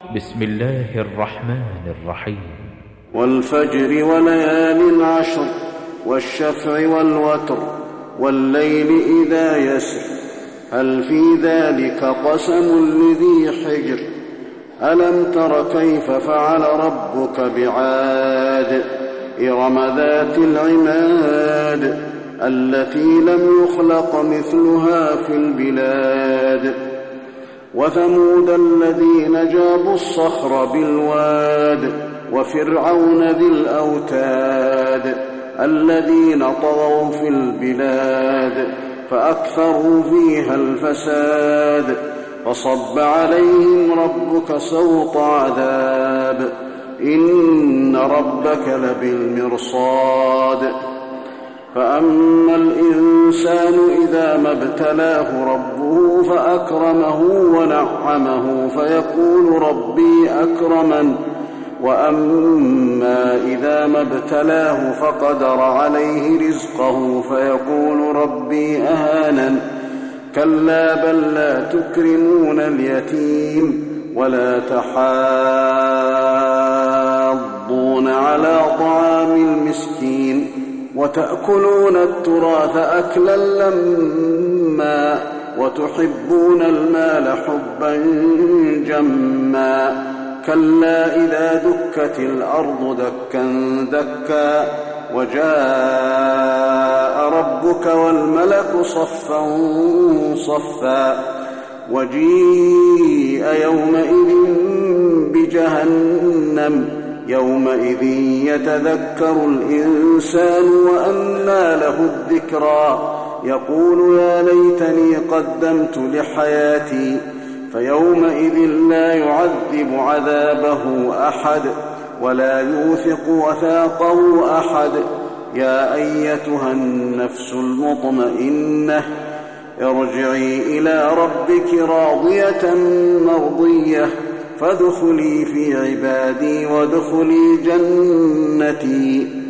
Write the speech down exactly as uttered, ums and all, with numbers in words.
بسم الله الرحمن الرحيم. والفجر وليال عشر والشفع والوتر والليل إذا يسر هل في ذلك قسم لذي حجر ألم تر كيف فعل ربك بعاد إرم ذات العماد التي لم يخلق مثلها في البلاد وثمود الذين جابوا الصخر بالواد وفرعون ذي الأوتاد الذين طغوا في البلاد فأكثروا فيها الفساد فصب عليهم ربك سوط عذاب إن ربك لبالمرصاد فأما الإنسان إذا ما ابتلاه ربه فأكرمه ونعمه فيقول ربي أكرمن وأما إذا ما ابتلاه فقدر عليه رزقه فيقول ربي أهانن كلا بل لا تكرمون اليتيم ولا تحاضون على طعام المسكين وتأكلون التراث أكلا لما وتحبون المال حبا جما كلا إذا دكت الأرض دكا دكا وجاء ربك والملك صفا صفا وجيء يومئذ بجهنم يومئذ يتذكر الإنسان وأنى له الذكرى يقول يا ليتني قدمت لحياتي فيومئذ لا يعذب عذابه أحد ولا يوثق وثاقه أحد يا أيتها النفس المطمئنة ارجعي إلى ربك راضية مرضية فادخلي في عبادي وادخلي جنتي